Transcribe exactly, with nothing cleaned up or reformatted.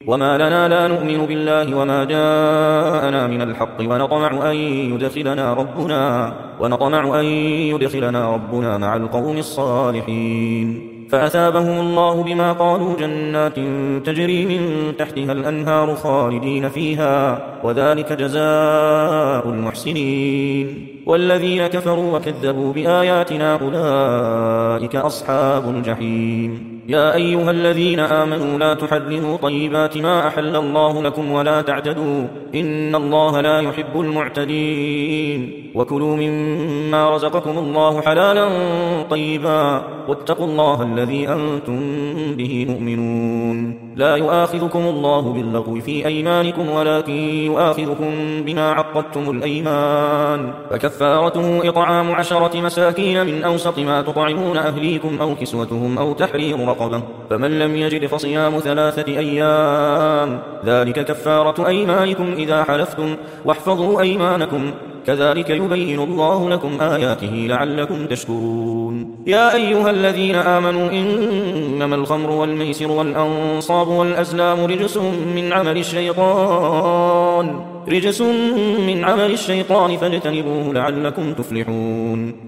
وما لنا لا نؤمن بالله وما جاءنا من الحق ونطمع أن يدخلنا ربنا, ونطمع أن يدخلنا ربنا مع القوم الصالحين. فأثابهم الله بما قالوا جنات تجري من تحتها الأنهار خالدين فيها وذلك جزاء المحسنين. والذين كفروا وكذبوا بآياتنا أولئك أصحاب الجحيم. يا أيها الذين آمنوا لا تحرموا طيبات ما أحل الله لكم ولا تعتدوا إن الله لا يحب المعتدين. وكلوا مما رزقكم الله حلالا طيبا واتقوا الله الذي أنتم به مؤمنون. لا يؤاخذكم الله باللغو في أيمانكم ولكن يؤاخذكم بما عقدتم الأيمان فكفارته إطعام عشرة مساكين من أوسط ما تطعمون أهليكم أو كسوتهم أو تحرير رقبة فمن لم يجد فصيام ثلاثة أيام ذلك كفارة أيمانكم إذا حلفتم واحفظوا أيمانكم كذلك يبين الله لكم آياته لعلكم تشكرون. يا أيها الذين آمنوا إنما الخمر والميسر والأنصاب والأزلام رجس من عمل الشيطان رجس من عمل الشيطان فاجتنبوه لعلكم تفلحون.